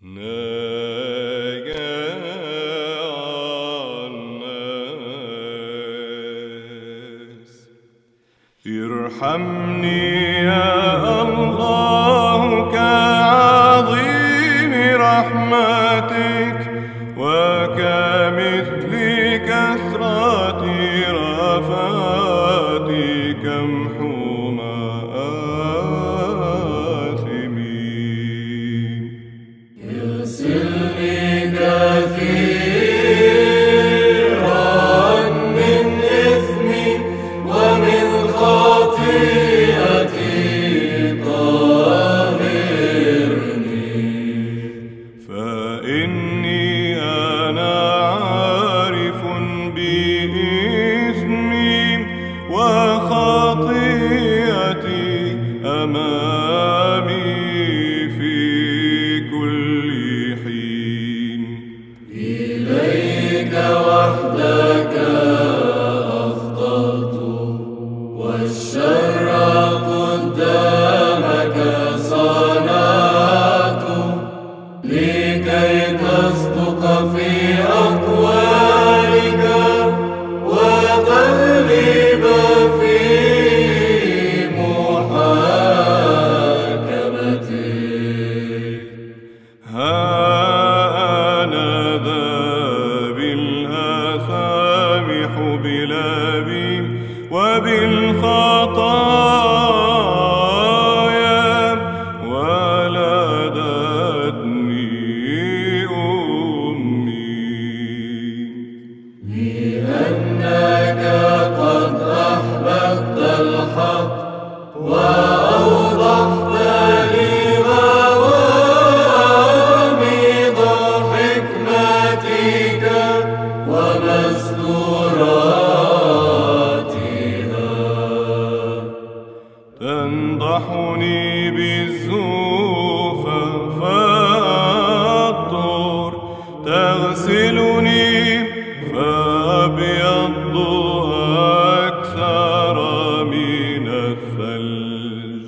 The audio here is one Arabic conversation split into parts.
ارحمني يا الله كعظيم رحمتك وكمثل كثرة رفاتك امحو مآثمي. اغسلني كثيرا من إثمي ومن خطيئتي طهرني، فإني أنا عارف بإثمي وخطيئتي أمامي في كل حين. إليك وحدك أخطأت والشر قدامك صنعت، لكي تصدق في أقوالك وتغلب في محاكمتك. ها أنا ذا بالآثام حبلابي وبالخطايا ولدتني أمي. لأنك قد أحببت الحق وأوضحت لي غوامض حكمتك ومستوراتها. تنضحني بالزوفة فأطهر، تغسلني فأبيض أكثر من الثلج.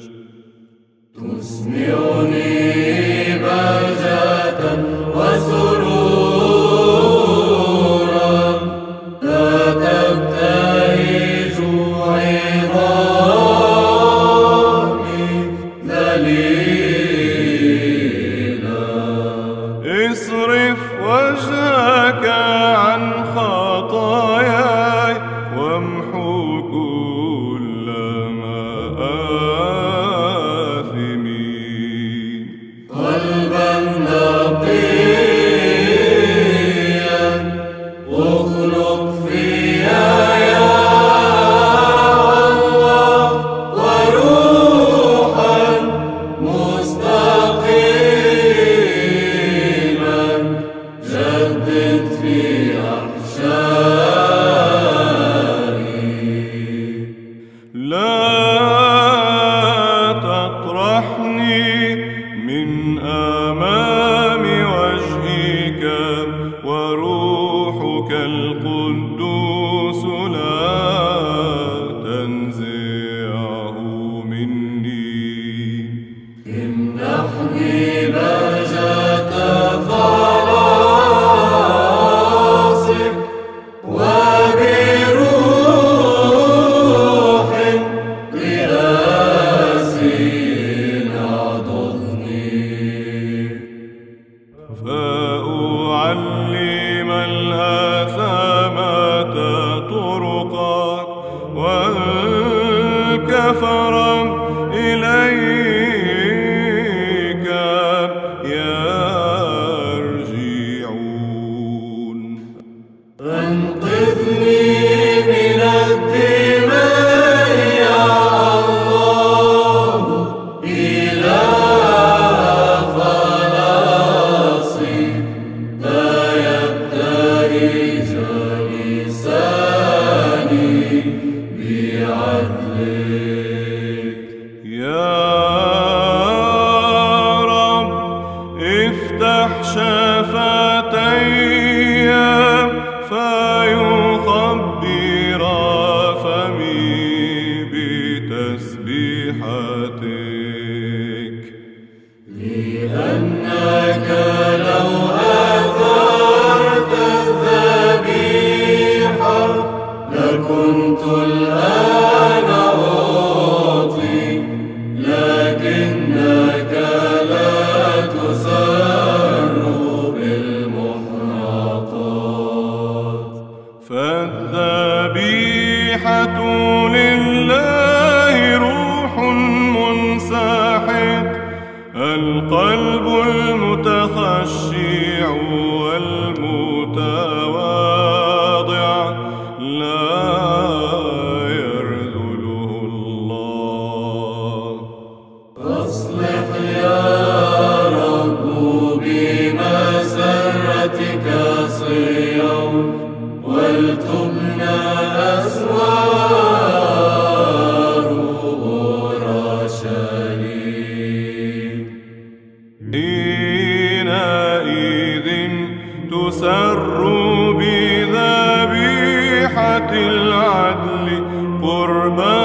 تسمعني بهجة وسرورا فتبتهج عظامي ذليلا. اصرف وجهك عن خطاياي وامحو كل مآثمي. قلبا نقيا اخلق فيا يا الله، وروحا مستقيما جدد في أحشائي. لا تطرحني من أمام وجهك، وروحك القدوس لا تنزعه مني. امنحني بهجة خلاصك وبروح قياسي اعضدني، فأعلم الآثامة طرقك والكفر إليك يرجعون. أنقذني من الدماء يا الله، إله خلاصي لا يبتهج لساني بعدلك. يا رب افتح شفتي فيخبر فمي بتسبيحتك. لأنك يسر بذبيحة العدل قربانا